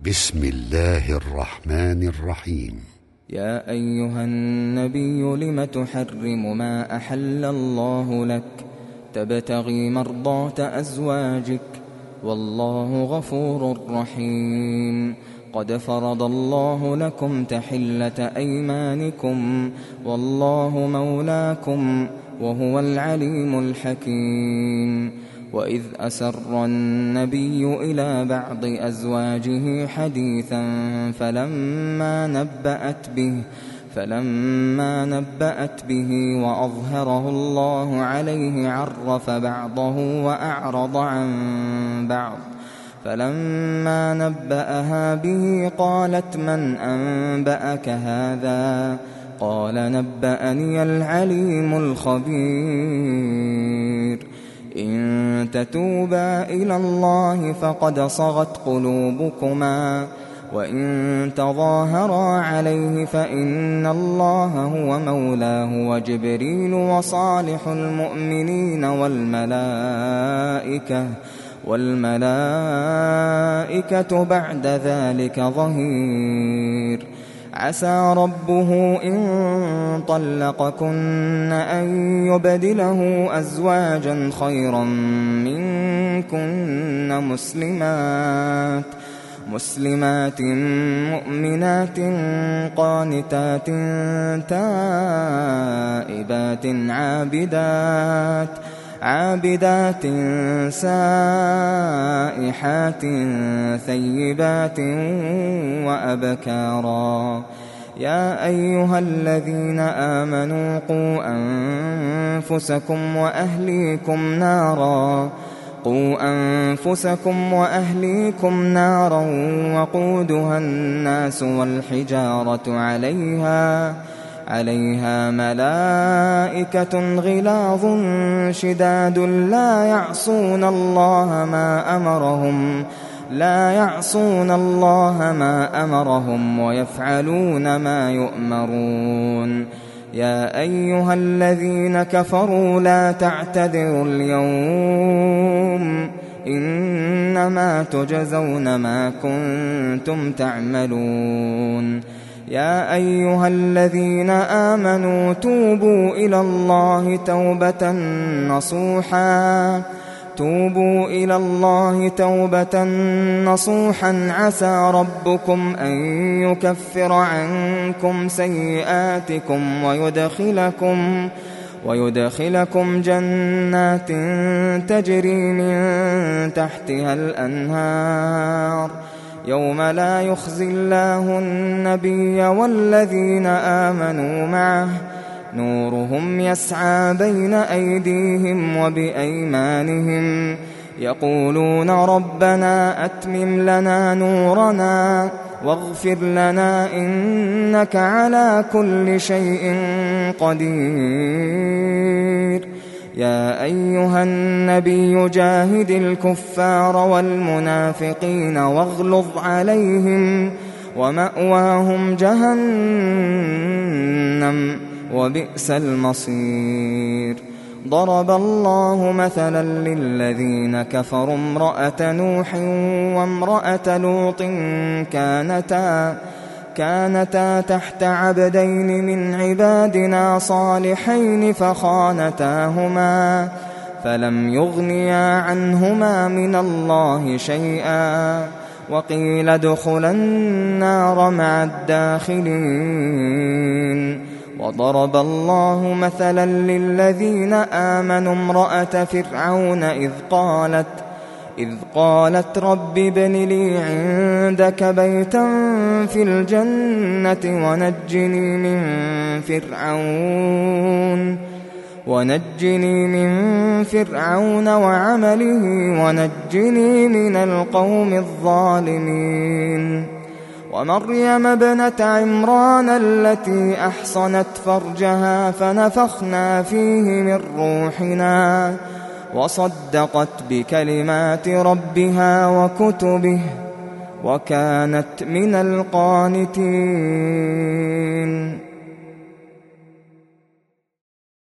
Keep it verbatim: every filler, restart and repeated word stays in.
بسم الله الرحمن الرحيم. يا أيها النبي لم تحرم ما أحل الله لك تبتغي مرضات أزواجك والله غفور رحيم. قد فرض الله لكم تحلة أيمانكم والله مولاكم وهو العليم الحكيم. وإذ أسر النبي إلى بعض أزواجه حديثا فلما نبأت به فلما نبأت به وأظهره الله عليه عرف بعضه وأعرض عن بعض. فلما نبأها به قالت من أنبأك هذا؟ قال نبأني العليم الخبير. إن تتوبا إلى الله فقد صغت قلوبكما وإن تظاهرا عليه فإن الله هو مولاه وجبريل وصالح المؤمنين والملائكة والملائكة بعد ذلك ظهير. عسى ربه إن طلقكن أن يبدله أزواجا خيرا منكن مسلمات مسلمات مؤمنات قانتات تائبات عابدات عابدات سائحات ثيبات وأبكارا. يا أيها الذين آمنوا قوا أنفسكم وأهليكم نارا قوا أنفسكم وأهليكم نارا وقودها الناس والحجارة عليها عليها ملائكة غلاظ شداد لا يعصون الله ما أمرهم لا يعصون الله ما أمرهم ويفعلون ما يؤمرون. يا أيها الذين كفروا لا تعتذروا اليوم إنما تجزون ما كنتم تعملون. يا أيها الذين آمنوا توبوا إلى الله توبة نصوحا توبوا إلى الله توبة نصوحا عسى ربكم أن يكفر عنكم سيئاتكم ويدخلكم ويدخلكم جنات تجري من تحتها الأنهار يوم لا يخزي الله النبي والذين آمنوا معه نورهم يسعى بين أيديهم وبأيمانهم يقولون ربنا أتمم لنا نورنا واغفر لنا إنك على كل شيء قدير. يا أيها النبي جاهد الكفار والمنافقين واغلظ عليهم ومأواهم جهنم وبئس المصير. ضرب الله مثلا للذين كفروا امرأة نوح وامرأة لوط كانتا كانتا تحت عبدين من عبادنا صالحين فخانتاهما فلم يغنيا عنهما من الله شيئا وقيل ادخلا النار مع الداخلين. وضرب الله مثلا للذين آمنوا امرأة فرعون إذ قالت إذ قالت رب ابن لي عندك بيتا في الجنة ونجني من فرعون ونجني من فرعون وعمله ونجني من القوم الظالمين. ومريم ابنة عمران التي أحصنت فرجها فنفخنا فيه من روحنا وصدقت بكلمات ربها وكتبه وكانت من القانتين.